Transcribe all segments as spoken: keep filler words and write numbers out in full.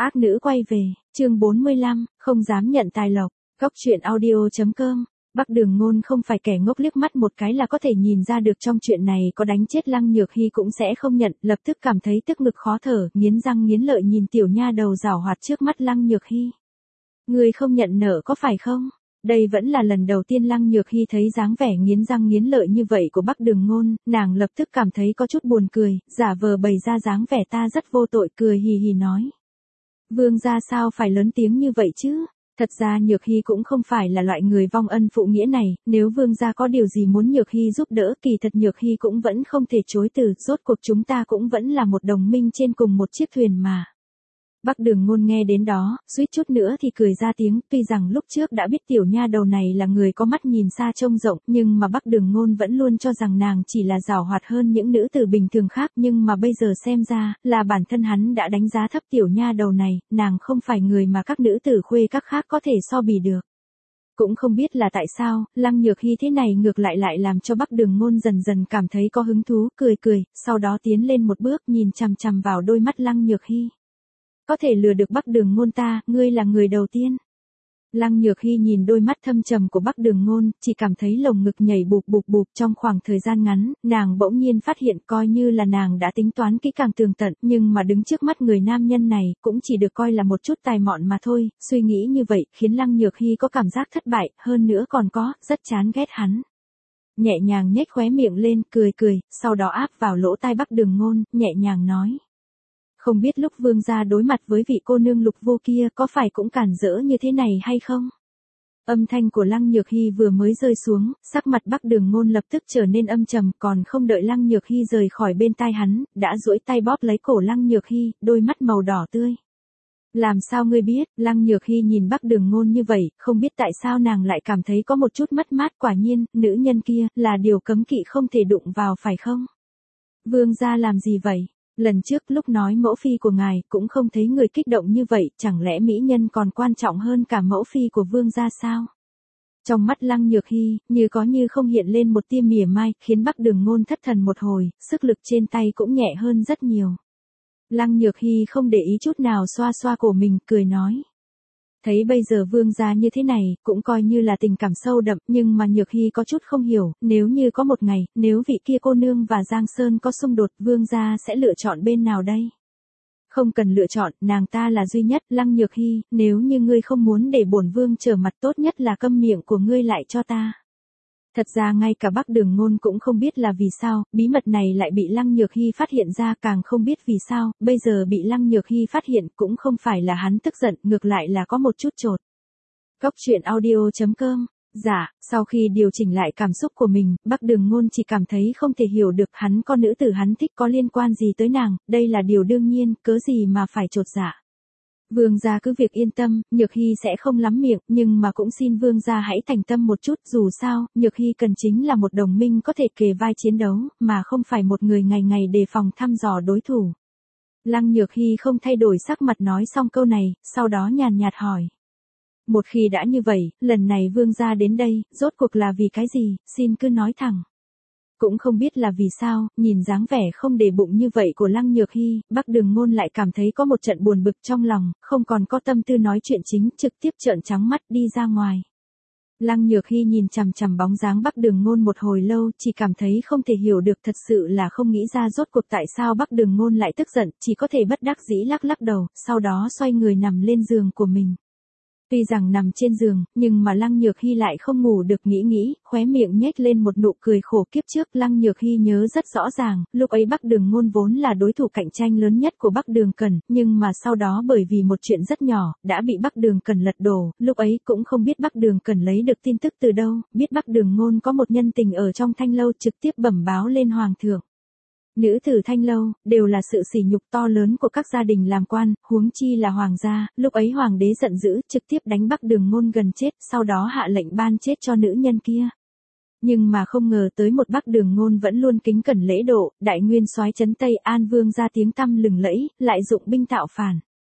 Ác nữ quay về, chương bốn mươi lăm, không dám nhận tài lộc. Góc truyện audio chấm com. Bắc Đường Ngôn không phải kẻ ngốc, liếc mắt một cái là có thể nhìn ra được trong chuyện này có đánh chết Lăng Nhược Hy cũng sẽ không nhận, lập tức cảm thấy tức ngực khó thở, nghiến răng nghiến lợi nhìn tiểu nha đầu giảo hoạt trước mắt Lăng Nhược Hy. Ngươi không nhận nợ có phải không? Đây vẫn là lần đầu tiên Lăng Nhược Hy thấy dáng vẻ nghiến răng nghiến lợi như vậy của Bắc Đường Ngôn, nàng lập tức cảm thấy có chút buồn cười, giả vờ bày ra dáng vẻ ta rất vô tội, cười hì hì nói. Vương gia sao phải lớn tiếng như vậy chứ? Thật ra Nhược Hy cũng không phải là loại người vong ân phụ nghĩa này, nếu vương gia có điều gì muốn Nhược Hy giúp đỡ, kỳ thật Nhược Hy cũng vẫn không thể chối từ, rốt cuộc chúng ta cũng vẫn là một đồng minh trên cùng một chiếc thuyền mà. Bắc Đường Ngôn nghe đến đó, suýt chút nữa thì cười ra tiếng, tuy rằng lúc trước đã biết tiểu nha đầu này là người có mắt nhìn xa trông rộng, nhưng mà Bắc Đường Ngôn vẫn luôn cho rằng nàng chỉ là giàu hoạt hơn những nữ tử bình thường khác, nhưng mà bây giờ xem ra, là bản thân hắn đã đánh giá thấp tiểu nha đầu này, nàng không phải người mà các nữ tử khuê các khác có thể so bì được. Cũng không biết là tại sao, Lăng Nhược Hy thế này ngược lại lại làm cho Bắc Đường Ngôn dần dần cảm thấy có hứng thú, cười cười, sau đó tiến lên một bước nhìn chằm chằm vào đôi mắt Lăng Nhược Hy. Có thể lừa được Bắc Đường Ngôn ta, ngươi là người đầu tiên. Lăng Nhược Hy nhìn đôi mắt thâm trầm của Bắc Đường Ngôn, chỉ cảm thấy lồng ngực nhảy bụp bụp bụp. Trong khoảng thời gian ngắn, nàng bỗng nhiên phát hiện coi như là nàng đã tính toán kỹ càng tường tận, nhưng mà đứng trước mắt người nam nhân này, cũng chỉ được coi là một chút tài mọn mà thôi. Suy nghĩ như vậy, khiến Lăng Nhược Hy có cảm giác thất bại, hơn nữa còn có, rất chán ghét hắn. Nhẹ nhàng nhếch khóe miệng lên, cười cười, sau đó áp vào lỗ tai Bắc Đường Ngôn, nhẹ nhàng nói. Không biết lúc vương gia đối mặt với vị cô nương Lục Vô kia có phải cũng cản rỡ như thế này hay không? Âm thanh của Lăng Nhược Hy vừa mới rơi xuống, sắc mặt Bắc Đường Ngôn lập tức trở nên âm trầm, còn không đợi Lăng Nhược Hy rời khỏi bên tai hắn, đã duỗi tay bóp lấy cổ Lăng Nhược Hy, đôi mắt màu đỏ tươi. Làm sao ngươi biết? Lăng Nhược Hy nhìn Bắc Đường Ngôn như vậy, không biết tại sao nàng lại cảm thấy có một chút mất mát, quả nhiên, nữ nhân kia, là điều cấm kỵ không thể đụng vào phải không? Vương gia làm gì vậy? Lần trước lúc nói mẫu phi của ngài cũng không thấy người kích động như vậy, chẳng lẽ mỹ nhân còn quan trọng hơn cả mẫu phi của vương gia sao? Trong mắt Lăng Nhược Hy, như có như không hiện lên một tia mỉa mai, khiến Bắc Đường Ngôn thất thần một hồi, sức lực trên tay cũng nhẹ hơn rất nhiều. Lăng Nhược Hy không để ý chút nào xoa xoa cổ mình, cười nói. Thấy bây giờ vương gia như thế này, cũng coi như là tình cảm sâu đậm, nhưng mà Nhược Hy có chút không hiểu, nếu như có một ngày, nếu vị kia cô nương và Giang Sơn có xung đột, vương gia sẽ lựa chọn bên nào đây? Không cần lựa chọn, nàng ta là duy nhất. Lăng Nhược Hy, nếu như ngươi không muốn để bổn vương trở mặt, tốt nhất là câm miệng của ngươi lại cho ta. Thật ra ngay cả Bắc Đường Ngôn cũng không biết là vì sao, bí mật này lại bị Lăng Nhược Hy phát hiện ra, càng không biết vì sao, bây giờ bị Lăng Nhược Hy phát hiện cũng không phải là hắn tức giận, ngược lại là có một chút chột. Góc truyện audio chấm com. Dạ, sau khi điều chỉnh lại cảm xúc của mình, Bắc Đường Ngôn chỉ cảm thấy không thể hiểu được hắn con nữ tử hắn thích có liên quan gì tới nàng, đây là điều đương nhiên, cớ gì mà phải chột dạ. Vương gia cứ việc yên tâm, Nhược Hy sẽ không lắm miệng, nhưng mà cũng xin vương gia hãy thành tâm một chút, dù sao, Nhược Hy cần chính là một đồng minh có thể kề vai chiến đấu, mà không phải một người ngày ngày đề phòng thăm dò đối thủ. Lăng Nhược Hy không thay đổi sắc mặt nói xong câu này, sau đó nhàn nhạt hỏi. Một khi đã như vậy, lần này vương gia đến đây, rốt cuộc là vì cái gì, xin cứ nói thẳng. Cũng không biết là vì sao, nhìn dáng vẻ không để bụng như vậy của Lăng Nhược Hy, Bắc Đường Ngôn lại cảm thấy có một trận buồn bực trong lòng, không còn có tâm tư nói chuyện chính, trực tiếp trợn trắng mắt đi ra ngoài. Lăng Nhược Hy nhìn chằm chằm bóng dáng Bắc Đường Ngôn một hồi lâu, chỉ cảm thấy không thể hiểu được, thật sự là không nghĩ ra rốt cuộc tại sao Bắc Đường Ngôn lại tức giận, chỉ có thể bất đắc dĩ lắc lắc đầu, sau đó xoay người nằm lên giường của mình. Tuy rằng nằm trên giường, nhưng mà Lăng Nhược Hy lại không ngủ được, nghĩ nghĩ, khóe miệng nhếch lên một nụ cười khổ. Kiếp trước Lăng Nhược Hy nhớ rất rõ ràng, lúc ấy Bắc Đường Ngôn vốn là đối thủ cạnh tranh lớn nhất của Bắc Đường Cẩn, nhưng mà sau đó bởi vì một chuyện rất nhỏ, đã bị Bắc Đường Cẩn lật đổ, lúc ấy cũng không biết Bắc Đường Cẩn lấy được tin tức từ đâu, biết Bắc Đường Ngôn có một nhân tình ở trong Thanh Lâu, trực tiếp bẩm báo lên Hoàng thượng. Nữ tử Thanh Lâu, đều là sự sỉ nhục to lớn của các gia đình làm quan, huống chi là hoàng gia, lúc ấy hoàng đế giận dữ, trực tiếp đánh Bắc Đường Ngôn gần chết, sau đó hạ lệnh ban chết cho nữ nhân kia. Nhưng mà không ngờ tới một Bắc Đường Ngôn vẫn luôn kính cẩn lễ độ, đại nguyên soái trấn Tây An Vương ra tiếng tăm lừng lẫy, lại dụng binh tạo phản.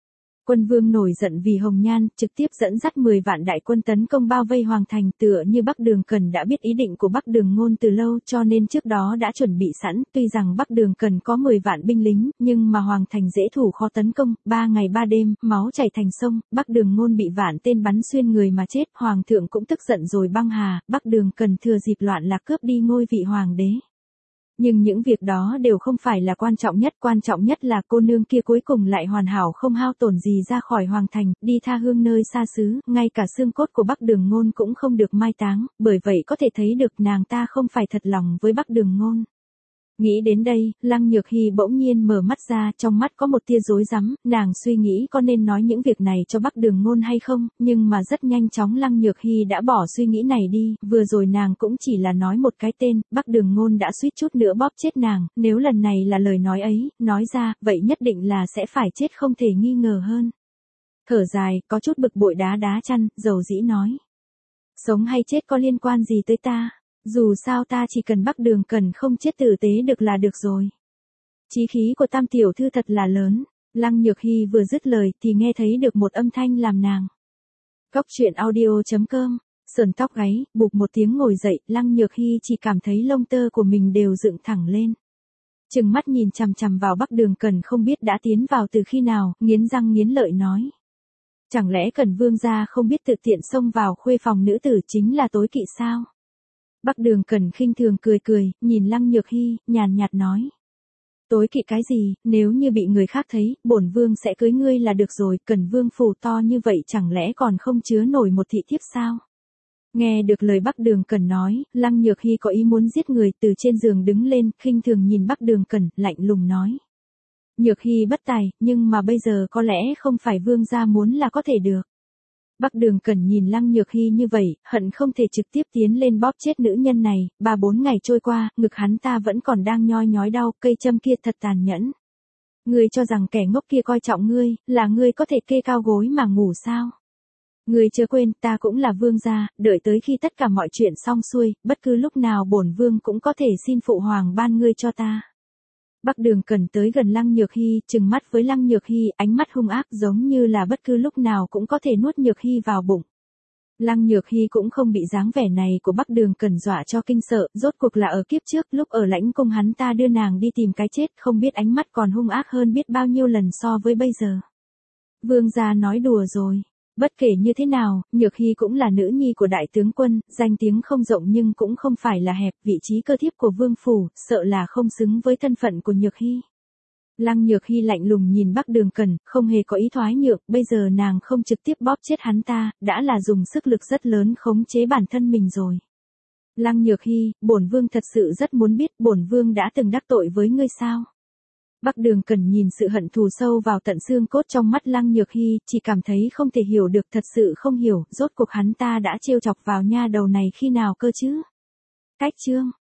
Quân vương nổi giận vì Hồng Nhan, trực tiếp dẫn dắt mười vạn đại quân tấn công bao vây Hoàng Thành, tựa như Bắc Đường Cần đã biết ý định của Bắc Đường Ngôn từ lâu cho nên trước đó đã chuẩn bị sẵn, tuy rằng Bắc Đường Cần có mười vạn binh lính, nhưng mà Hoàng Thành dễ thủ khó tấn công, ba ngày ba đêm, máu chảy thành sông, Bắc Đường Ngôn bị vạn tên bắn xuyên người mà chết, Hoàng thượng cũng tức giận rồi băng hà, Bắc Đường Cần thừa dịp loạn lạc cướp đi ngôi vị Hoàng đế. Nhưng những việc đó đều không phải là quan trọng nhất, quan trọng nhất là cô nương kia cuối cùng lại hoàn hảo không hao tổn gì ra khỏi Hoàng Thành, đi tha hương nơi xa xứ, ngay cả xương cốt của Bắc Đường Ngôn cũng không được mai táng, bởi vậy có thể thấy được nàng ta không phải thật lòng với Bắc Đường Ngôn. Nghĩ đến đây, Lăng Nhược Hy bỗng nhiên mở mắt ra, trong mắt có một tia rối rắm, nàng suy nghĩ có nên nói những việc này cho Bắc Đường Ngôn hay không, nhưng mà rất nhanh chóng Lăng Nhược Hy đã bỏ suy nghĩ này đi, vừa rồi nàng cũng chỉ là nói một cái tên, Bắc Đường Ngôn đã suýt chút nữa bóp chết nàng, nếu lần này là lời nói ấy, nói ra, vậy nhất định là sẽ phải chết không thể nghi ngờ hơn. Thở dài, có chút bực bội đá đá chăn, dầu dĩ nói. Sống hay chết có liên quan gì tới ta? Dù sao ta chỉ cần Bắc Đường Cần không chết tử tế được là được rồi. Chí khí của Tam tiểu thư thật là lớn. Lăng Nhược Hy vừa dứt lời thì nghe thấy được một âm thanh làm nàng. Cốc truyện audio chấm com, sờn tóc gáy, bụp một tiếng ngồi dậy, Lăng Nhược Hy chỉ cảm thấy lông tơ của mình đều dựng thẳng lên. Trừng mắt nhìn chằm chằm vào Bắc Đường Cần không biết đã tiến vào từ khi nào, nghiến răng nghiến lợi nói. Chẳng lẽ Cần vương gia không biết tự tiện xông vào khuê phòng nữ tử chính là tối kỵ sao? Bắc Đường Cần khinh thường cười cười, nhìn Lăng Nhược Hy, nhàn nhạt nói. Tối kỵ cái gì, nếu như bị người khác thấy, bổn vương sẽ cưới ngươi là được rồi, Cần vương phủ to như vậy chẳng lẽ còn không chứa nổi một thị thiếp sao? Nghe được lời Bắc Đường Cần nói, Lăng Nhược Hy có ý muốn giết người, từ trên giường đứng lên, khinh thường nhìn Bắc Đường Cần, lạnh lùng nói. Nhược Hy bất tài, nhưng mà bây giờ có lẽ không phải vương gia muốn là có thể được. Bắc Đường Cần nhìn Lăng Nhược Hy như vậy, hận không thể trực tiếp tiến lên bóp chết nữ nhân này, ba bốn ngày trôi qua, ngực hắn ta vẫn còn đang nhoi nhói đau, cây châm kia thật tàn nhẫn. Ngươi cho rằng kẻ ngốc kia coi trọng ngươi, là ngươi có thể kê cao gối mà ngủ sao? Ngươi chưa quên, ta cũng là vương gia, đợi tới khi tất cả mọi chuyện xong xuôi, bất cứ lúc nào bổn vương cũng có thể xin phụ hoàng ban ngươi cho ta. Bắc Đường Cần tới gần Lăng Nhược Hy, trừng mắt với Lăng Nhược Hy, ánh mắt hung ác giống như là bất cứ lúc nào cũng có thể nuốt Nhược Hy vào bụng. Lăng Nhược Hy cũng không bị dáng vẻ này của Bắc Đường Cần dọa cho kinh sợ, rốt cuộc là ở kiếp trước lúc ở Lãnh Cung hắn ta đưa nàng đi tìm cái chết, không biết ánh mắt còn hung ác hơn biết bao nhiêu lần so với bây giờ. Vương gia nói đùa rồi. Bất kể như thế nào, Nhược Hy cũng là nữ nhi của đại tướng quân, danh tiếng không rộng nhưng cũng không phải là hẹp, vị trí cơ thiếp của vương phủ, sợ là không xứng với thân phận của Nhược Hy. Lăng Nhược Hy lạnh lùng nhìn Bắc Đường Cần, không hề có ý thoái nhượng, bây giờ nàng không trực tiếp bóp chết hắn ta, đã là dùng sức lực rất lớn khống chế bản thân mình rồi. Lăng Nhược Hy, bổn vương thật sự rất muốn biết bổn vương đã từng đắc tội với ngươi sao? Bắc Đường Cần nhìn sự hận thù sâu vào tận xương cốt trong mắt Lăng Nhược Hy, chỉ cảm thấy không thể hiểu được, thật sự không hiểu, rốt cuộc hắn ta đã trêu chọc vào nha đầu này khi nào cơ chứ? Cách chương